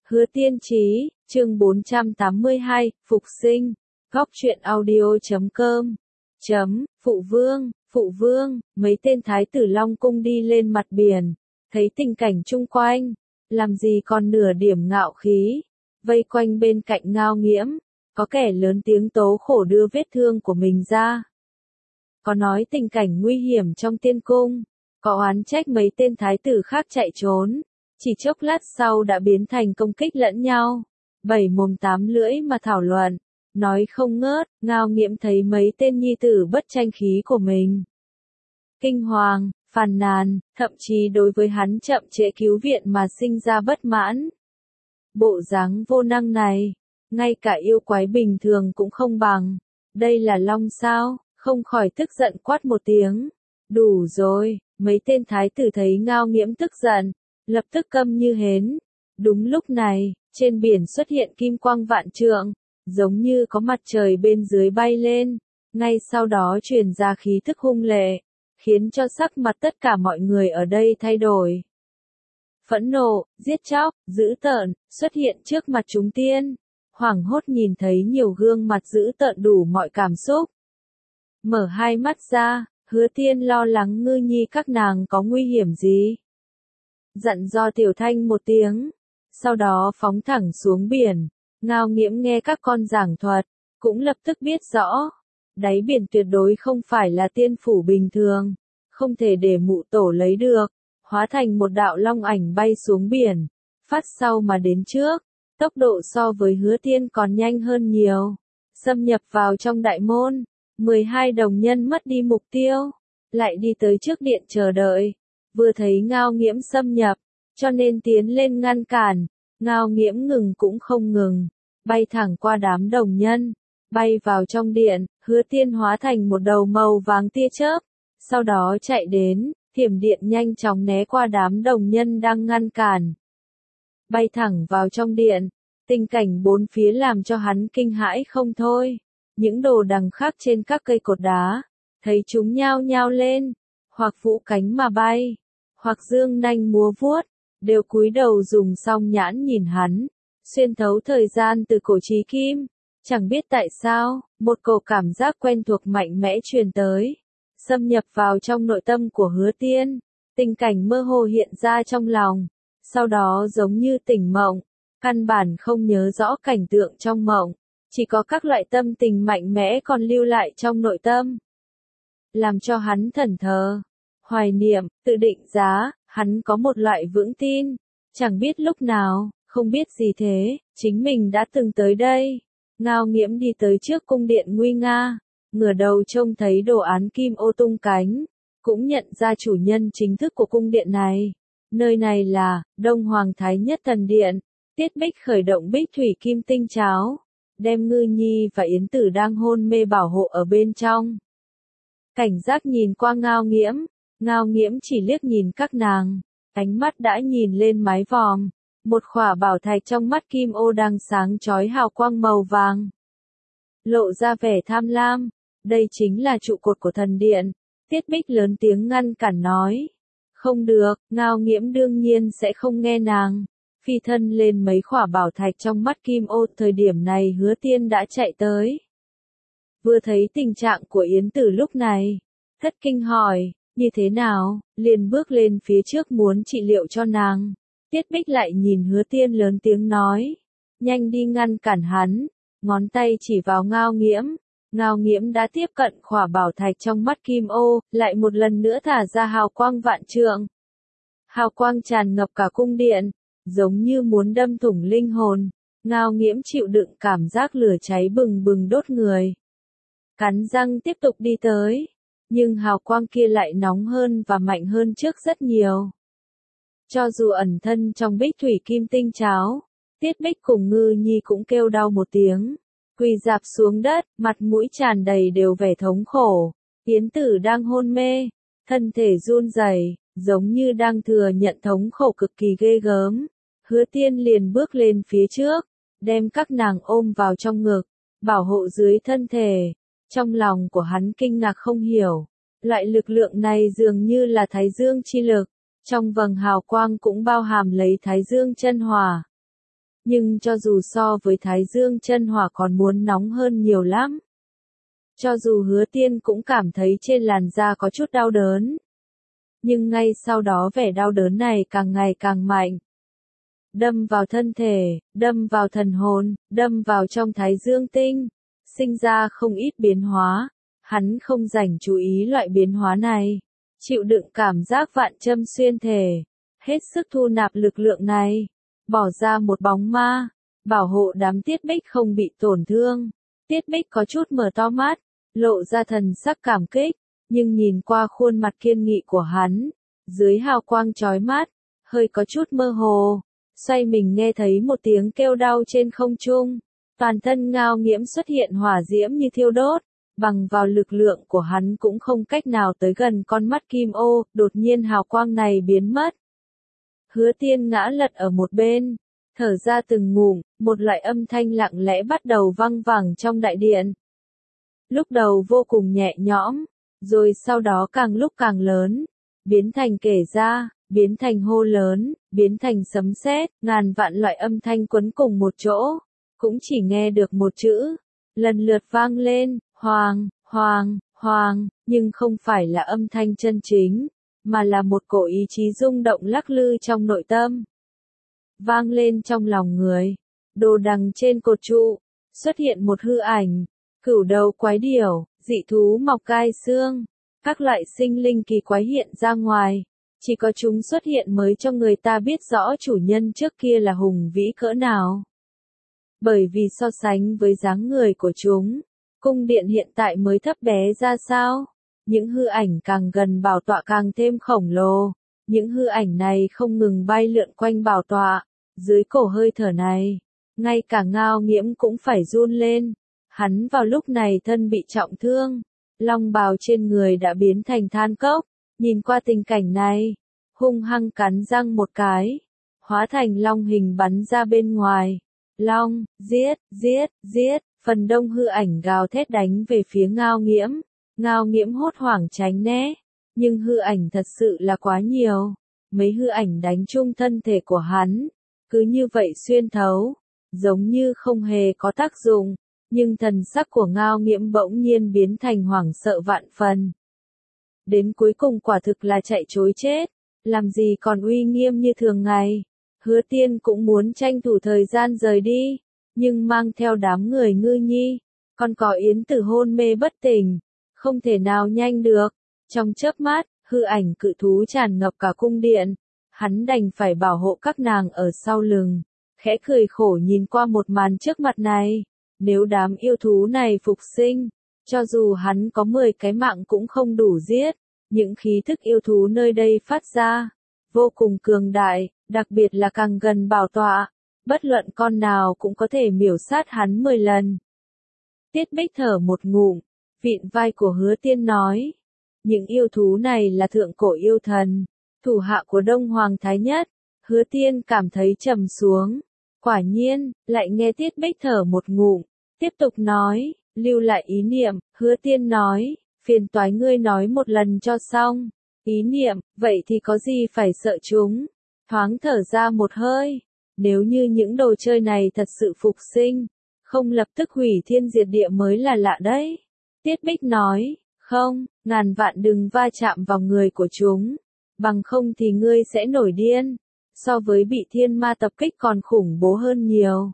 Hứa Tiên Chí, chương 482, Phục sinh. Góc truyện audio.com. Phụ vương, mấy tên thái tử Long Cung đi lên mặt biển, thấy tình cảnh chung quanh, làm gì còn nửa điểm ngạo khí, vây quanh bên cạnh Ngao Nghiễm, có kẻ lớn tiếng tố khổ đưa vết thương của mình ra. Có nói tình cảnh nguy hiểm trong tiên cung, có oán trách mấy tên thái tử khác chạy trốn, chỉ chốc lát sau đã biến thành công kích lẫn nhau, bảy mồm tám lưỡi mà thảo luận, nói không ngớt. Ngao Nghiễm thấy mấy tên nhi tử bất tranh khí của mình, kinh hoàng, phàn nàn, thậm chí đối với hắn chậm trễ cứu viện mà sinh ra bất mãn. Bộ dáng vô năng này, ngay cả yêu quái bình thường cũng không bằng, đây là long sao? Không khỏi tức giận quát một tiếng. Đủ rồi, mấy tên thái tử thấy Ngao Nghiễm tức giận, lập tức câm như hến. Đúng lúc này, trên biển xuất hiện kim quang vạn trượng, giống như có mặt trời bên dưới bay lên, ngay sau đó truyền ra khí thức hung lệ, khiến cho sắc mặt tất cả mọi người ở đây thay đổi. Phẫn nộ, giết chóc, dữ tợn, xuất hiện trước mặt chúng tiên, hoảng hốt nhìn thấy nhiều gương mặt dữ tợn đủ mọi cảm xúc. Mở hai mắt ra, Hứa Tiên lo lắng Ngư Nhi các nàng có nguy hiểm gì. Dặn dò Tiểu Thanh một tiếng, sau đó phóng thẳng xuống biển. Ngao Nghiễm nghe các con giảng thuật, cũng lập tức biết rõ, đáy biển tuyệt đối không phải là tiên phủ bình thường, không thể để mụ tổ lấy được, hóa thành một đạo long ảnh bay xuống biển, phát sau mà đến trước, tốc độ so với Hứa Tiên còn nhanh hơn nhiều, xâm nhập vào trong đại môn. 12 đồng nhân mất đi mục tiêu, lại đi tới trước điện chờ đợi, vừa thấy Ngao Nghiễm xâm nhập, cho nên tiến lên ngăn cản. Ngao Nghiễm ngừng cũng không ngừng, bay thẳng qua đám đồng nhân, bay vào trong điện. Hứa Tiên hóa thành một đầu màu vàng tia chớp, sau đó chạy đến, thiểm điện nhanh chóng né qua đám đồng nhân đang ngăn cản, bay thẳng vào trong điện. Tình cảnh bốn phía làm cho hắn kinh hãi không thôi. Những đồ đằng khác trên các cây cột đá, thấy chúng nhao nhao lên, hoặc vũ cánh mà bay, hoặc dương nanh múa vuốt, đều cúi đầu dùng song nhãn nhìn hắn, xuyên thấu thời gian từ cổ chí kim. Chẳng biết tại sao, một cổ cảm giác quen thuộc mạnh mẽ truyền tới, xâm nhập vào trong nội tâm của Hứa Tiên. Tình cảnh mơ hồ hiện ra trong lòng, sau đó giống như tỉnh mộng, căn bản không nhớ rõ cảnh tượng trong mộng. Chỉ có các loại tâm tình mạnh mẽ còn lưu lại trong nội tâm, làm cho hắn thẫn thờ, hoài niệm, tự định giá. Hắn có một loại vững tin, chẳng biết lúc nào, không biết gì thế, chính mình đã từng tới đây. Ngao Nghiễm đi tới trước cung điện nguy nga, ngửa đầu trông thấy đồ án kim ô tung cánh, cũng nhận ra chủ nhân chính thức của cung điện này. Nơi này là Đông Hoàng Thái Nhất Thần Điện. Tiết Bích khởi động bích thủy kim tinh cháo, đem Ngư Nhi và Yến Tử đang hôn mê bảo hộ ở bên trong. Cảnh giác nhìn qua Ngao Nghiễm chỉ liếc nhìn các nàng, ánh mắt đã nhìn lên mái vòm, một khỏa bảo thạch trong mắt kim ô đang sáng chói hào quang màu vàng, lộ ra vẻ tham lam. Đây chính là trụ cột của thần điện. Tiết Bích lớn tiếng ngăn cản nói. Không được. Ngao Nghiễm đương nhiên sẽ không nghe nàng, phi thân lên mấy khỏa bảo thạch trong mắt kim ô. Thời điểm này Hứa Tiên đã chạy tới, vừa thấy tình trạng của Yến Tử lúc này, thất kinh hỏi, như thế nào, liền bước lên phía trước muốn trị liệu cho nàng. Tiết Bích lại nhìn Hứa Tiên lớn tiếng nói, nhanh đi ngăn cản hắn, ngón tay chỉ vào Ngao Nghiễm. Ngao Nghiễm đã tiếp cận khỏa bảo thạch trong mắt kim ô, lại một lần nữa thả ra hào quang vạn trượng. Hào quang tràn ngập cả cung điện, giống như muốn đâm thủng linh hồn. Ngao Nghiễm chịu đựng cảm giác lửa cháy bừng bừng đốt người, cắn răng tiếp tục đi tới, nhưng hào quang kia lại nóng hơn và mạnh hơn trước rất nhiều. Cho dù ẩn thân trong bích thủy kim tinh cháo, Tiết Bích cùng Ngư Nhi cũng kêu đau một tiếng, quỳ rạp xuống đất, mặt mũi tràn đầy đều vẻ thống khổ. Yến Tử đang hôn mê, thân thể run rẩy, giống như đang thừa nhận thống khổ cực kỳ ghê gớm. Hứa Tiên liền bước lên phía trước, đem các nàng ôm vào trong ngực, bảo hộ dưới thân thể. Trong lòng của hắn kinh ngạc không hiểu, loại lực lượng này dường như là Thái Dương chi lực, trong vầng hào quang cũng bao hàm lấy Thái Dương chân hỏa. nhưng cho dù so với Thái Dương chân hỏa còn muốn nóng hơn nhiều lắm. Cho dù Hứa Tiên cũng cảm thấy trên làn da có chút đau đớn. Nhưng ngay sau đó vẻ đau đớn này càng ngày càng mạnh. Đâm vào thân thể, đâm vào thần hồn, đâm vào trong Thái Dương tinh, sinh ra không ít biến hóa. Hắn không dành chú ý loại biến hóa này, chịu đựng cảm giác vạn châm xuyên thể, hết sức thu nạp lực lượng này, bỏ ra một bóng ma, bảo hộ đám Tiết Bích không bị tổn thương. Tiết Bích có chút mở to mắt, lộ ra thần sắc cảm kích, nhưng nhìn qua khuôn mặt kiên nghị của hắn, dưới hào quang chói mắt, hơi có chút mơ hồ, xoay mình nghe thấy một tiếng kêu đau trên không trung, toàn thân Ngao Nghiễm xuất hiện hỏa diễm như thiêu đốt, bằng vào lực lượng của hắn cũng không cách nào tới gần con mắt kim ô, đột nhiên hào quang này biến mất. Hứa Tiên ngã lật ở một bên, thở ra từng ngụm, một loại âm thanh lặng lẽ bắt đầu vang vẳng trong đại điện. Lúc đầu vô cùng nhẹ nhõm, rồi sau đó càng lúc càng lớn, biến thành kể ra, biến thành hô lớn, biến thành sấm sét, ngàn vạn loại âm thanh quấn cùng một chỗ, cũng chỉ nghe được một chữ, lần lượt vang lên, hoàng, hoàng, hoàng, nhưng không phải là âm thanh chân chính, mà là một cổ ý chí rung động lắc lư trong nội tâm. Vang lên trong lòng người, đồ đằng trên cột trụ, xuất hiện một hư ảnh, cửu đầu quái điểu, dị thú mọc gai xương, các loại sinh linh kỳ quái hiện ra ngoài, chỉ có chúng xuất hiện mới cho người ta biết rõ chủ nhân trước kia là hùng vĩ cỡ nào. Bởi vì so sánh với dáng người của chúng, cung điện hiện tại mới thấp bé ra sao, những hư ảnh càng gần bảo tọa càng thêm khổng lồ, những hư ảnh này không ngừng bay lượn quanh bảo tọa, dưới cổ hơi thở này, ngay cả Ngao Nghiễm cũng phải run lên. Hắn vào lúc này thân bị trọng thương, long bào trên người đã biến thành than cốc, nhìn qua tình cảnh này, hung hăng cắn răng một cái, hóa thành long hình bắn ra bên ngoài. Long, giết, giết, giết, phần đông hư ảnh gào thét đánh về phía Ngao Nghiễm. Ngao Nghiễm hốt hoảng tránh né, nhưng hư ảnh thật sự là quá nhiều, mấy hư ảnh đánh chung thân thể của hắn, cứ như vậy xuyên thấu, giống như không hề có tác dụng. Nhưng thần sắc của Ngao Nghiễm bỗng nhiên biến thành hoảng sợ vạn phần. Đến cuối cùng quả thực là chạy trối chết, làm gì còn uy nghiêm như thường ngày. Hứa Tiên cũng muốn tranh thủ thời gian rời đi, nhưng mang theo đám người Ngư Nhi, còn có Yến Tử hôn mê bất tỉnh, không thể nào nhanh được. Trong chớp mắt, hư ảnh cự thú tràn ngập cả cung điện, hắn đành phải bảo hộ các nàng ở sau lưng, khẽ cười khổ nhìn qua một màn trước mặt này. Nếu đám yêu thú này phục sinh, cho dù hắn có 10 cái mạng cũng không đủ giết, những khí thức yêu thú nơi đây phát ra, vô cùng cường đại, đặc biệt là càng gần bảo tọa, bất luận con nào cũng có thể miểu sát hắn 10 lần. Tiết Bích thở một ngụm, vịn vai của Hứa Tiên nói, những yêu thú này là thượng cổ yêu thần, thủ hạ của Đông Hoàng Thái Nhất. Hứa Tiên cảm thấy trầm xuống. Quả nhiên, lại nghe Tiết Bích thở một ngụm, tiếp tục nói, lưu lại ý niệm. Hứa Tiên nói, phiền toái ngươi nói một lần cho xong. Ý niệm, vậy thì có gì phải sợ chúng. Thoáng thở ra một hơi, nếu như những đồ chơi này thật sự phục sinh, không lập tức hủy thiên diệt địa mới là lạ đấy. Tiết Bích nói, không, ngàn vạn đừng va chạm vào người của chúng, bằng không thì ngươi sẽ nổi điên. So với bị thiên ma tập kích còn khủng bố hơn nhiều.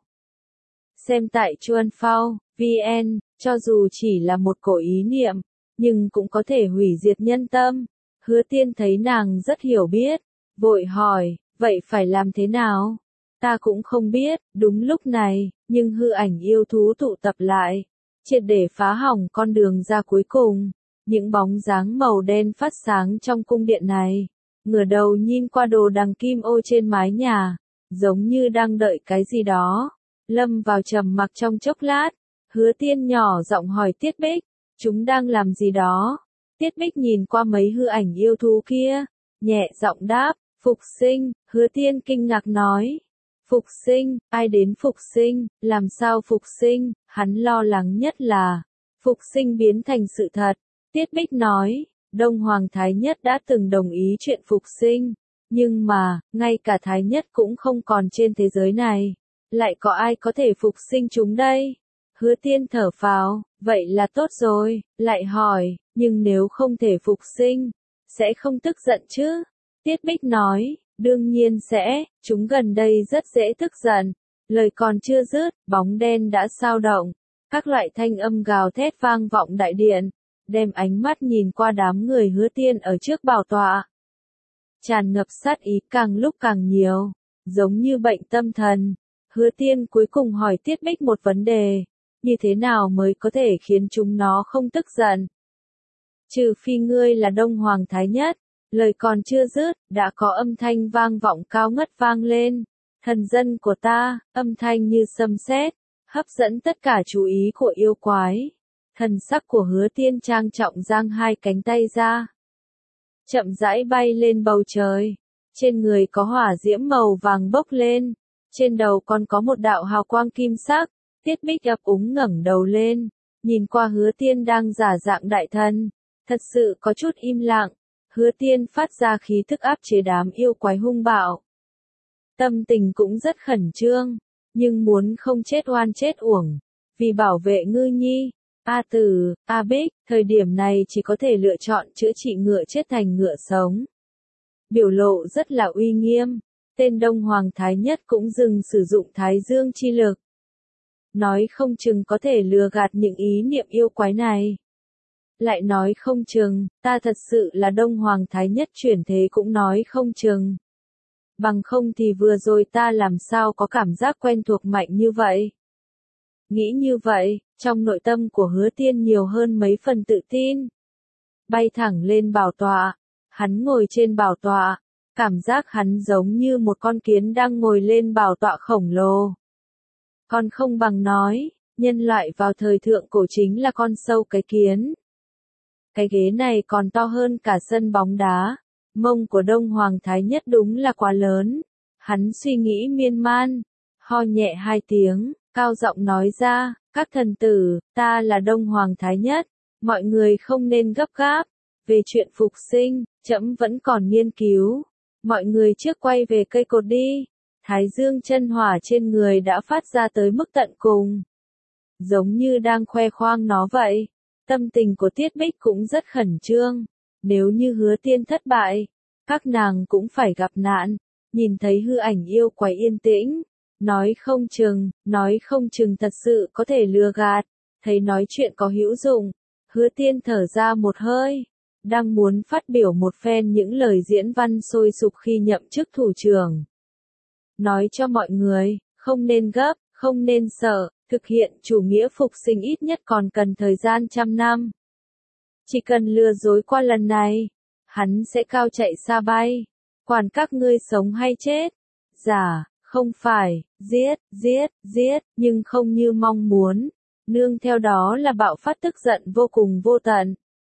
Xem tại Chuan Phao, VN, cho dù chỉ là một cổ ý niệm, nhưng cũng có thể hủy diệt nhân tâm. Hứa Tiên thấy nàng rất hiểu biết, vội hỏi, vậy phải làm thế nào? Ta cũng không biết, đúng lúc này, nhưng hư ảnh yêu thú tụ tập lại, triệt để phá hỏng con đường ra cuối cùng. Những bóng dáng màu đen phát sáng trong cung điện này. Ngửa đầu nhìn qua đồ đằng kim ô trên mái nhà, giống như đang đợi cái gì đó. Lâm vào trầm mặc trong chốc lát, Hứa Tiên nhỏ giọng hỏi Tiết Bích, chúng đang làm gì đó? Tiết Bích nhìn qua mấy hư ảnh yêu thú kia, nhẹ giọng đáp, phục sinh. Hứa Tiên kinh ngạc nói, phục sinh, ai đến phục sinh, làm sao phục sinh? Hắn lo lắng nhất là, phục sinh biến thành sự thật. Tiết Bích nói, Đông Hoàng Thái Nhất đã từng đồng ý chuyện phục sinh, nhưng mà, ngay cả Thái Nhất cũng không còn trên thế giới này. lại có ai có thể phục sinh chúng đây? Hứa Tiên thở phào, vậy là tốt rồi, lại hỏi, nhưng nếu không thể phục sinh, sẽ không tức giận chứ? Tiết Bích nói, đương nhiên sẽ, chúng gần đây rất dễ tức giận. Lời còn chưa dứt, bóng đen đã xao động, các loại thanh âm gào thét vang vọng đại điện, đem ánh mắt nhìn qua đám người Hứa Tiên ở trước bảo tọa. Tràn ngập sát ý càng lúc càng nhiều, giống như bệnh tâm thần. Hứa Tiên cuối cùng hỏi Tiết Bích một vấn đề, như thế nào mới có thể khiến chúng nó không tức giận? Trừ phi ngươi là Đông Hoàng Thái Nhất, lời còn chưa dứt, đã có âm thanh vang vọng cao ngất vang lên. Thần dân của ta, âm thanh như sấm sét, hấp dẫn tất cả chú ý của yêu quái. Thần sắc của Hứa Tiên trang trọng giang hai cánh tay ra, chậm rãi bay lên bầu trời. Trên người có hỏa diễm màu vàng bốc lên, trên đầu còn có một đạo hào quang kim sắc. Tiết Bích ấp úng ngẩng đầu lên, nhìn qua Hứa Tiên đang giả dạng đại thần, thật sự có chút im lặng. Hứa Tiên phát ra khí thức áp chế đám yêu quái hung bạo. Tâm tình cũng rất khẩn trương, nhưng muốn không chết oan chết uổng, vì bảo vệ Ngư Nhi. A Tử, A Bích, thời điểm này chỉ có thể lựa chọn chữa trị ngựa chết thành ngựa sống. Biểu lộ rất là uy nghiêm, tên Đông Hoàng Thái Nhất cũng dừng sử dụng Thái Dương chi lực. Nói không chừng có thể lừa gạt những ý niệm yêu quái này. Lại nói không chừng, ta thật sự là Đông Hoàng Thái Nhất chuyển thế cũng nói không chừng. Bằng không thì vừa rồi ta làm sao có cảm giác quen thuộc mạnh như vậy. Nghĩ như vậy, trong nội tâm của Hứa Tiên nhiều hơn mấy phần tự tin. Bay thẳng lên bảo tọa, hắn ngồi trên bảo tọa, cảm giác hắn giống như một con kiến đang ngồi lên bảo tọa khổng lồ. Còn không bằng nói, nhân loại vào thời thượng cổ chính là con sâu cái kiến. Cái ghế này còn to hơn cả sân bóng đá. Mông của Đông Hoàng Thái Nhất đúng là quá lớn. Hắn suy nghĩ miên man, ho nhẹ hai tiếng, cao giọng nói ra, các thần tử, ta là Đông Hoàng Thái Nhất, mọi người không nên gấp gáp. Về chuyện phục sinh, trẫm vẫn còn nghiên cứu. Mọi người trước quay về cây cột đi. Thái Dương chân hỏa trên người đã phát ra tới mức tận cùng, giống như đang khoe khoang nó vậy. Tâm tình của Tiết Bích cũng rất khẩn trương. Nếu như Hứa Tiên thất bại, các nàng cũng phải gặp nạn. Nhìn thấy hư ảnh yêu quái yên tĩnh, nói không chừng thật sự có thể lừa gạt. Thấy nói chuyện có hữu dụng, Hứa Tiên thở ra một hơi, đang muốn phát biểu một phen những lời diễn văn sôi sục khi nhậm chức thủ trưởng. Nói cho mọi người, không nên gấp, không nên sợ, thực hiện chủ nghĩa phục sinh ít nhất còn cần thời gian 100 năm. Chỉ cần lừa dối qua lần này, hắn sẽ cao chạy xa bay. Quản các ngươi sống hay chết. Giả, không phải, giết, nhưng không như mong muốn. Nương theo đó là bạo phát tức giận vô cùng vô tận.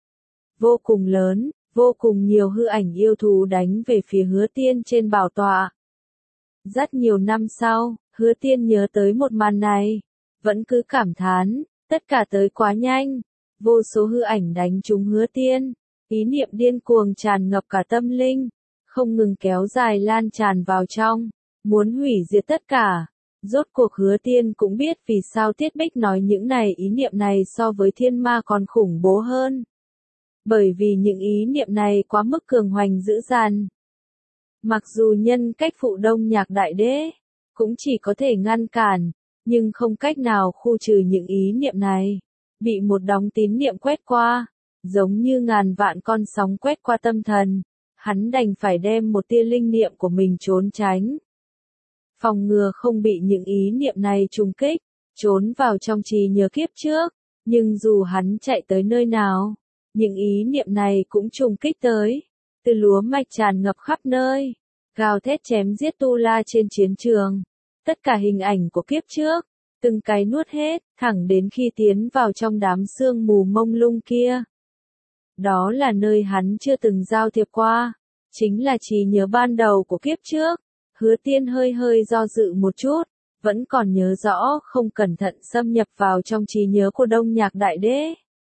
Vô cùng lớn, vô cùng nhiều hư ảnh yêu thú đánh về phía Hứa Tiên trên bảo tọa. Rất nhiều năm sau, Hứa Tiên nhớ tới một màn này, vẫn cứ cảm thán, tất cả tới quá nhanh. Vô số hư ảnh đánh trúng Hứa Tiên, ý niệm điên cuồng tràn ngập cả tâm linh, không ngừng kéo dài lan tràn vào trong, muốn hủy diệt tất cả. Rốt cuộc Hứa Tiên cũng biết vì sao Tiết Bích nói những này ý niệm này so với thiên ma còn khủng bố hơn. Bởi vì những ý niệm này quá mức cường hoành dữ dằn. Mặc dù nhân cách phụ Đông Nhạc Đại Đế, cũng chỉ có thể ngăn cản, nhưng không cách nào khu trừ những ý niệm này. Bị một đống tín niệm quét qua, giống như ngàn vạn con sóng quét qua tâm thần, hắn đành phải đem một tia linh niệm của mình trốn tránh. Phòng ngừa không bị những ý niệm này trùng kích, trốn vào trong trí nhớ kiếp trước, nhưng dù hắn chạy tới nơi nào, những ý niệm này cũng trùng kích tới, từ lúa mạch tràn ngập khắp nơi, gào thét chém giết Tu La trên chiến trường, tất cả hình ảnh của kiếp trước, từng cái nuốt hết, thẳng đến khi tiến vào trong đám sương mù mông lung kia. Đó là nơi hắn chưa từng giao thiệp qua, chính là trí nhớ ban đầu của kiếp trước. Hứa Tiên hơi hơi do dự một chút, vẫn còn nhớ rõ không cẩn thận xâm nhập vào trong trí nhớ của Đông Nhạc Đại Đế.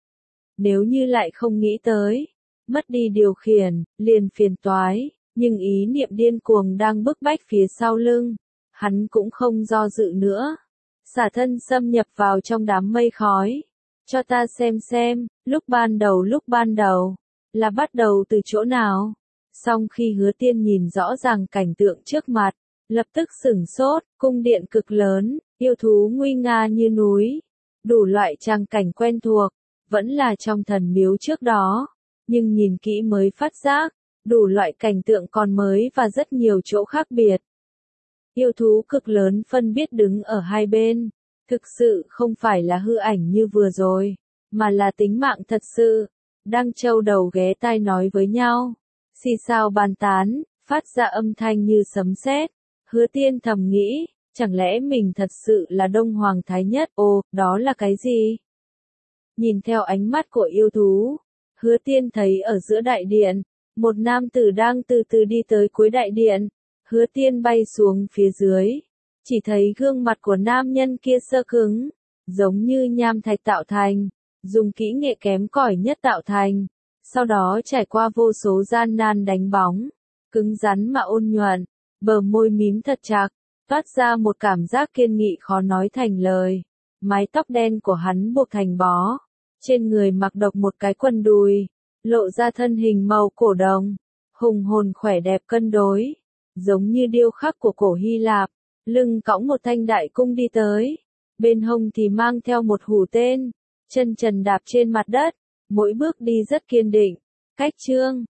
Nếu như lại không nghĩ tới, mất đi điều khiển, liền phiền toái, nhưng ý niệm điên cuồng đang bức bách phía sau lưng. hắn cũng không do dự nữa. Xả thân xâm nhập vào trong đám mây khói. Cho ta xem, lúc ban đầu, là bắt đầu từ chỗ nào? Xong khi Hứa Tiên nhìn rõ ràng cảnh tượng trước mặt, lập tức sửng sốt, cung điện cực lớn, yêu thú nguy nga như núi, đủ loại trang cảnh quen thuộc, vẫn là trong thần miếu trước đó, nhưng nhìn kỹ mới phát giác, đủ loại cảnh tượng còn mới và rất nhiều chỗ khác biệt. Yêu thú cực lớn phân biết đứng ở hai bên, thực sự không phải là hư ảnh như vừa rồi, mà là tính mạng thật sự, đang châu đầu ghé tai nói với nhau, xì xào bàn tán, phát ra âm thanh như sấm sét. Hứa Tiên thầm nghĩ, chẳng lẽ mình thật sự là Đông Hoàng Thái Nhất? Ồ, đó là cái gì? Nhìn theo ánh mắt của yêu thú, Hứa Tiên thấy ở giữa đại điện, một nam tử đang từ từ đi tới cuối đại điện. Hứa Tiên bay xuống phía dưới, chỉ thấy gương mặt của nam nhân kia sơ cứng, giống như nham thạch tạo thành, dùng kỹ nghệ kém cỏi nhất tạo thành, sau đó trải qua vô số gian nan đánh bóng, cứng rắn mà ôn nhuận, bờ môi mím thật chặt, toát ra một cảm giác kiên nghị khó nói thành lời. Mái tóc đen của hắn buộc thành bó, trên người mặc độc một cái quần đùi, lộ ra thân hình màu cổ đồng, hùng hồn khỏe đẹp cân đối, giống như điêu khắc của cổ Hy Lạp, lưng cõng một thanh đại cung đi tới, bên hông thì mang theo một hủ tên, chân trần đạp trên mặt đất, mỗi bước đi rất kiên định, cách chương.